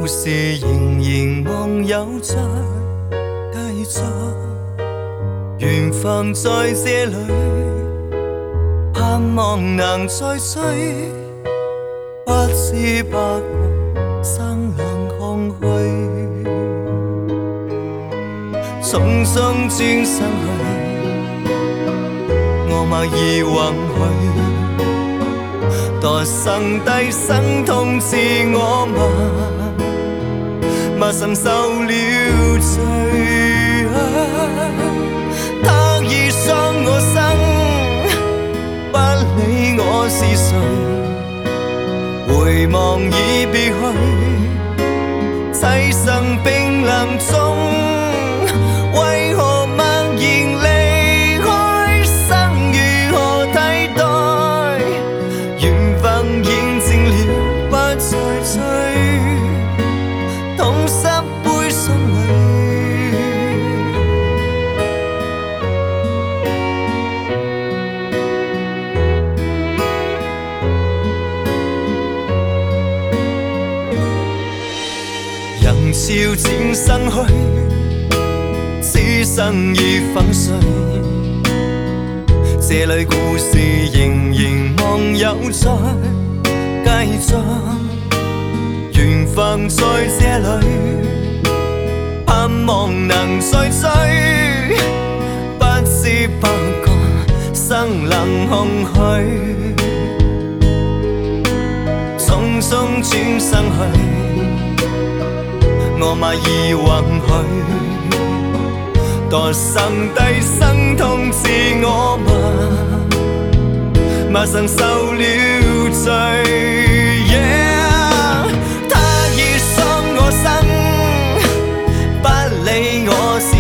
故事仍然夢有在繼續，緣分在這裏，盼望能再追，不知不覺生冷空虛，匆匆轉身去，我默已允許。多生低生痛自我默承受了罪，他已傷我生，不理我是誰，回望已別去，棲身冰冷中，為何默然離開，生如何替代？緣分已靜了，不再追，痛濕杯心裏。人潮漸逝去，此生已粉碎。這裏故事仍然夢有在繼續，緣分在這裏，盼望能再追，不知不覺生冷空虛，匆匆轉身去，我默已允許。多生低生痛自我默承受了罪，他已傷我生，不理我是